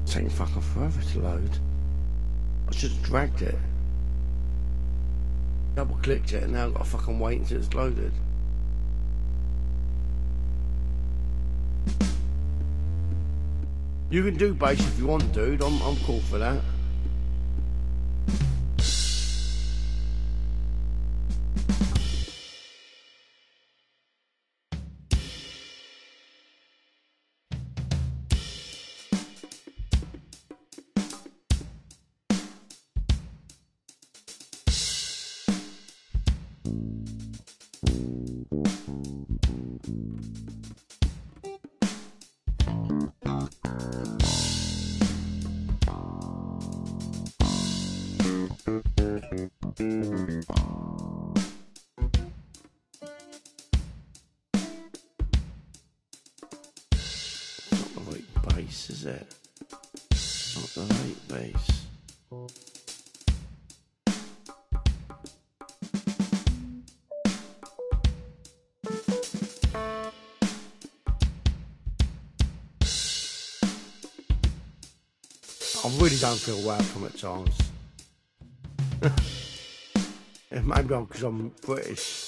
taking fucking forever to load. I should have dragged it. Double clicked it and now I've got to fucking wait until it's loaded. You can do bass if you want, dude. I'm cool for that. Is it? Not the right bass. I really don't feel welcome at times. Maybe because I'm British.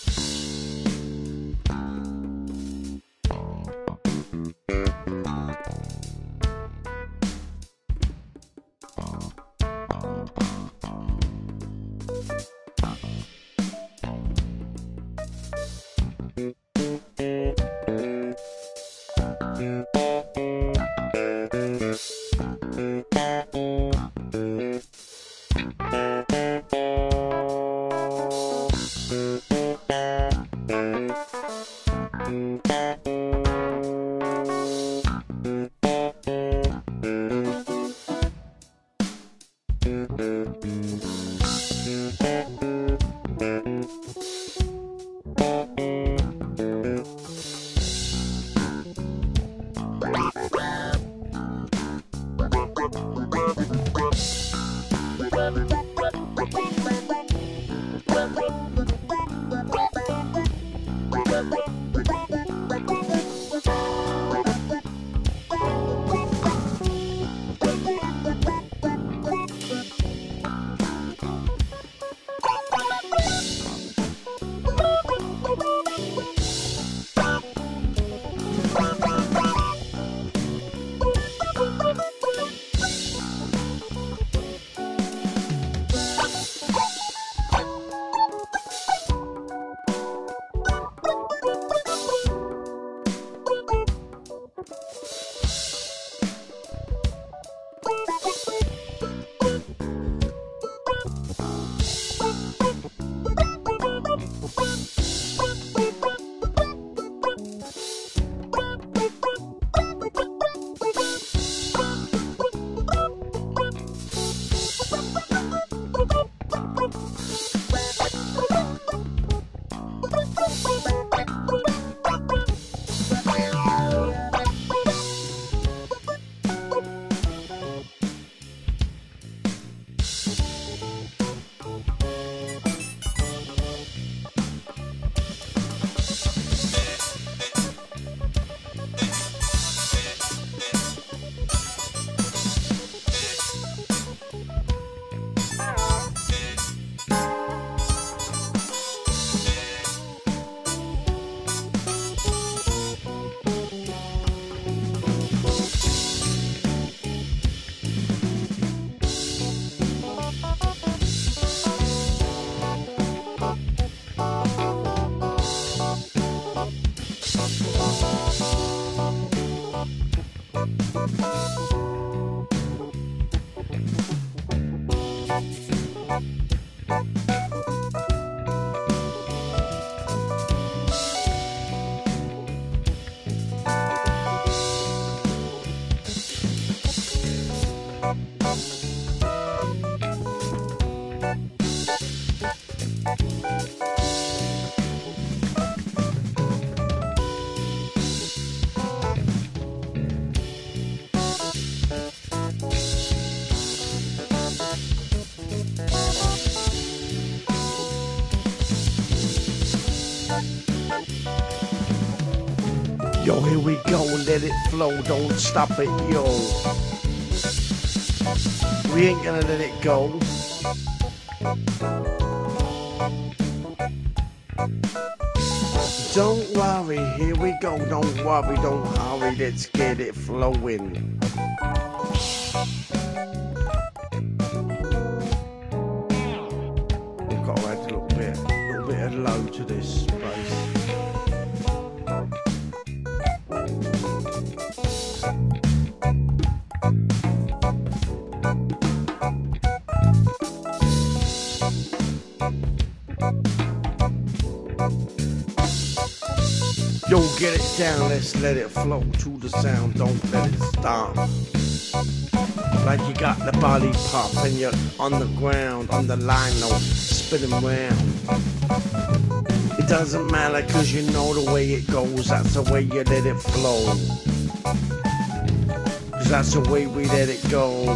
Yo, here we go, let it flow, don't stop it, yo. We ain't gonna let it go. Don't worry, here we go. Don't worry, don't hurry, let's get it flowing. We've got to add a little bit of low to this bass. Yo, get it down, let's let it flow to the sound, don't let it stop. Like you got the body pop and you're on the ground, on the line, no, spinning round. It doesn't matter cause you know the way it goes, that's the way you let it flow. Cause that's the way we let it go.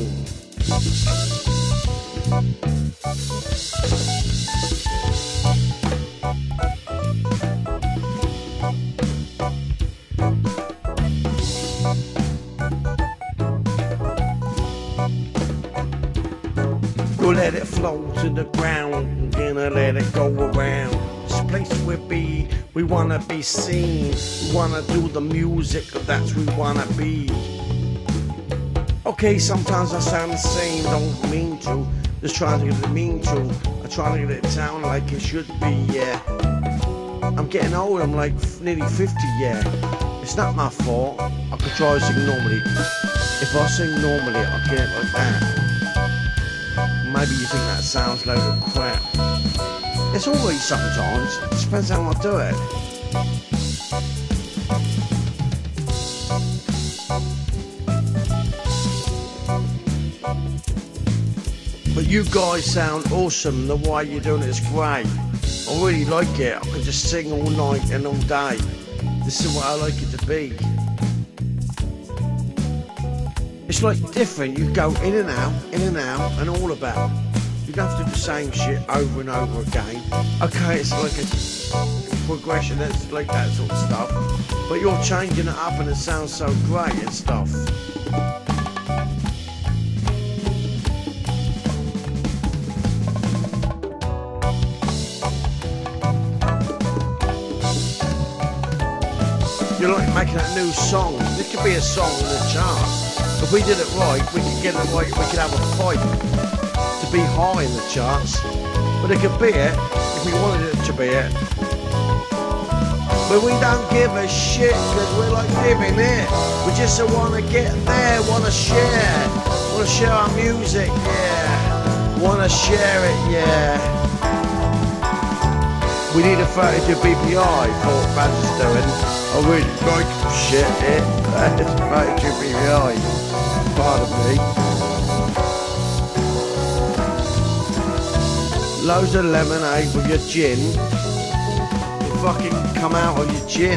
We'll let it flow to the ground, gonna let it go around. This place we wanna be seen. We wanna do the music, that's we wanna be. Okay, sometimes I sound the same, don't mean to. Just trying to get it mean to. I'm trying to get it sound like it should be, yeah. I'm getting old, I'm like nearly 50, yeah. It's not my fault, I could try to sing normally. If I sing normally, I'll get it like that. Maybe you think that sounds load of crap. It's always sometimes. It depends how I do it. But you guys sound awesome. The way you're doing it is great. I really like it. I can just sing all night and all day. This is what I like it to be. It's like different, you go in and out, and all about. You don't have to do the same shit over and over again. Okay, it's like a progression, it's like that sort of stuff. But you're changing it up and it sounds so great and stuff. You're like making a new song. This could be a song in the chart. If we did it right, we could get it right, we could have a fight to be high in the charts. But it could be it, if we wanted it to be it. But we don't give a shit, because we're like living it. We just want to get there, want to share our music, yeah. Want to share it, yeah. We need a 32 BPI for what Baz is doing. I really like shit, it. It's 32 BPI. Pardon me. Loads of lemonade with your gin. You fucking come out of your gin.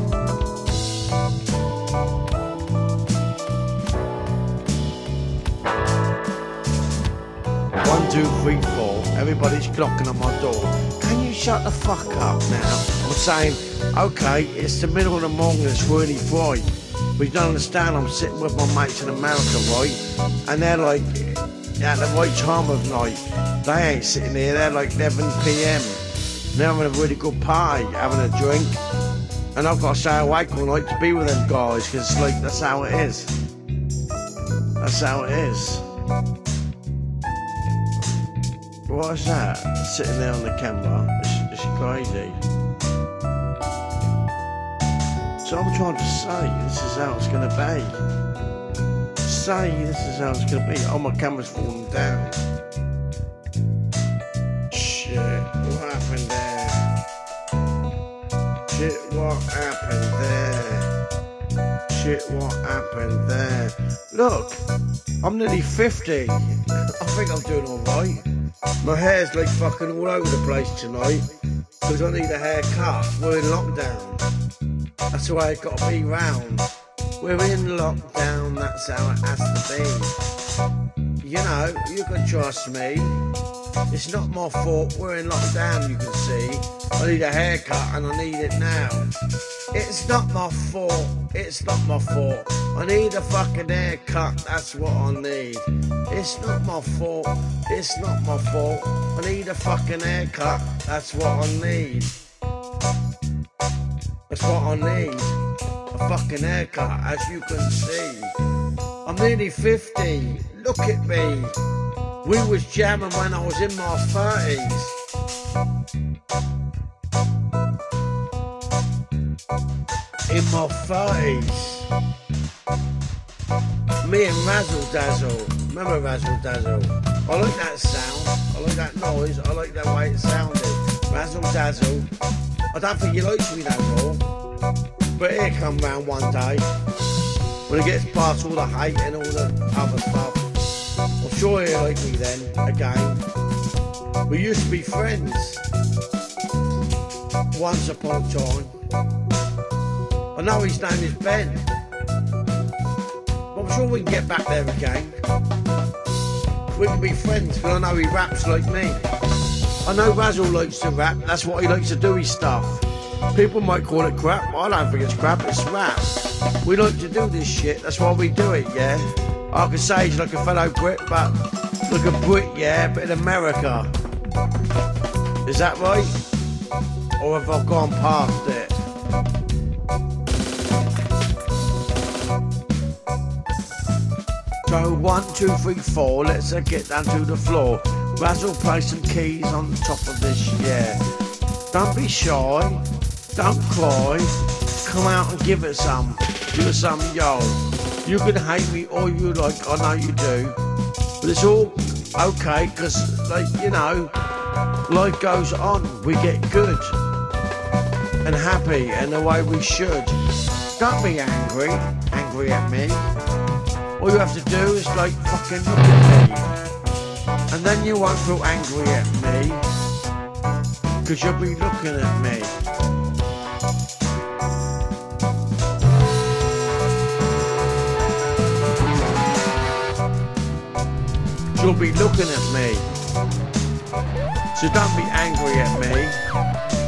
1, 2, 3, 4. Everybody's knocking on my door. Can you shut the fuck up now? I'm saying, okay, it's the middle of the morning, it's really bright. But you don't understand, I'm sitting with my mates in America, right? And they're like, at the right time of night. They ain't sitting there, they're like 11 PM. They're having a really good party, having a drink. And I've got to stay awake all night to be with them guys, because it's like, that's how it is. That's how it is. What is that? Sitting there on the camera. Is she crazy? So I'm trying to say, this is how it's going to be. Say, this is how it's going to be. Oh, my camera's falling down. Shit, what happened there? Shit, what happened there? Shit, what happened there? Look, I'm nearly 50. I think I'm doing alright. My hair's like fucking all over the place tonight because I need a haircut. We're in lockdown. That's the way it's got to be round. We're in lockdown, that's how it has to be. You know, you can trust me. It's not my fault, we're in lockdown, you can see. I need a haircut and I need it now. It's not my fault, it's not my fault. I need a fucking haircut, that's what I need. It's not my fault, it's not my fault. I need a fucking haircut, that's what I need. That's what I need, a fucking haircut, as you can see. I'm nearly 50, look at me. We was jamming when I was in my 30s. In my 30s. Me and Razzle Dazzle. Remember Razzle Dazzle? I like that sound. I like that noise. I like that way it sounded. Razzle Dazzle. I don't think he likes me no more. But he'll come round one day. When he gets past all the hate and all the other stuff. I'm sure he'll like me then, again. We used to be friends. Once upon a time. I know his name is Ben. But I'm sure we can get back there again. We can be friends, because I know he raps like me. I know Razzle likes to rap, that's what he likes to do his stuff. People might call it crap, I don't think it's crap, it's rap. We like to do this shit, that's why we do it, yeah? I could say he's like a fellow Brit, but like a Brit, yeah, but in America. Is that right? Or have I gone past it? So 1, 2, 3, 4, let's get down to the floor. Razzle play some keys on the top of this, yeah. Don't be shy, don't cry, come out and give it some. Give it some, yo. You can hate me all you like, I know you do. But it's all okay, cause like, you know, life goes on, we get good and happy and the way we should. Don't be angry at me. All you have to do is like fucking look at me. And then you won't feel angry at me. Cause you'll be looking at me. You'll be looking at me. So don't be angry at me.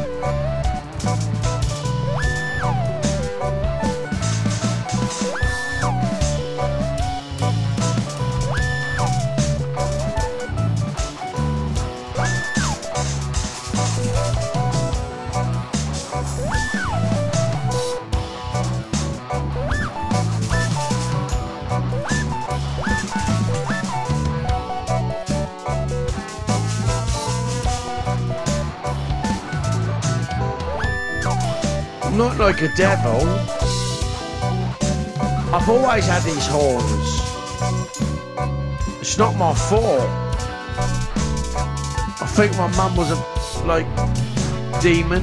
I'm not like a devil. I've always had these horns. It's not my fault. I think my mum was a, like, demon.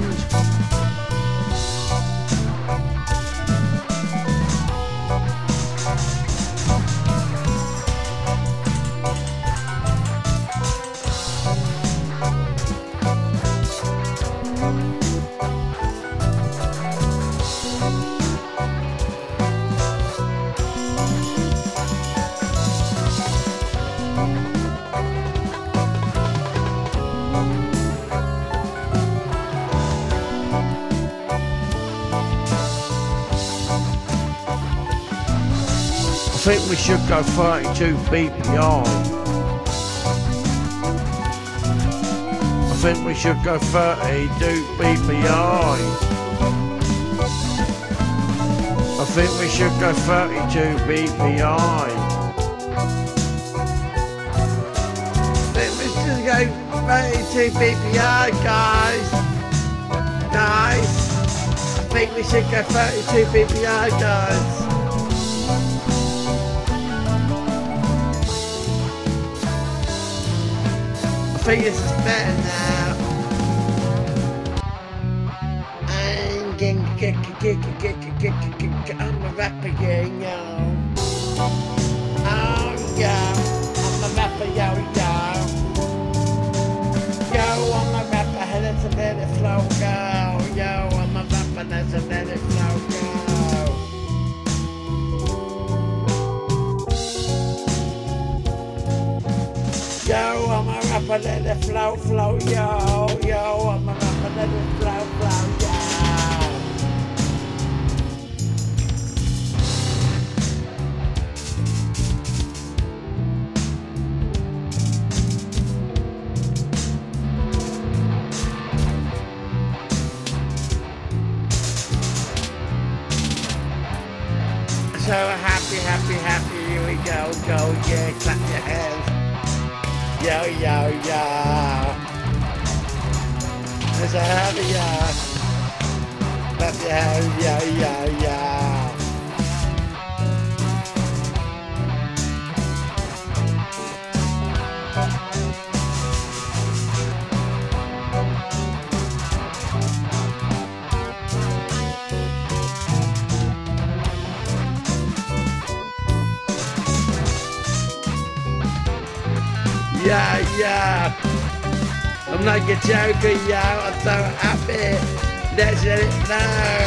I think we should go 32 BPI. I think we should go 32 BPI. I think we should go 32 BPI. I think we should go 32 BPI, guys. Guys. I think we should go 32 BPI, guys. I think this is better now. I'm a rapper, yeah, yo. Oh, yeah, I'm a rapper, yo, yo. Yo, I'm a rapper, let's let it flow, go. Yo, I'm a rapper, let's let it flow, go. Yo, I'm a rapper, let it flow, flow, yo. Yo, I'm a rapper, let it flow, flow, yo. so happy, happy, happy. Here we go, go, yeah, clap your hands. Yo, yo, yo. I'm so happy, yeah. Clap your hands, yo, yo, yo. Yeah, yeah. I'm like a joker, yo. I'm so happy. Let's let it flow.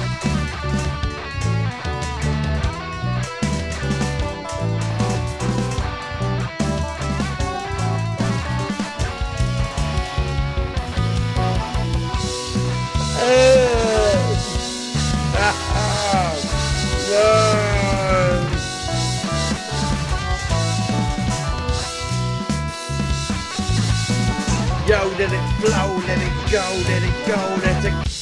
No. Yo, let it flow, let it go, let it go, let it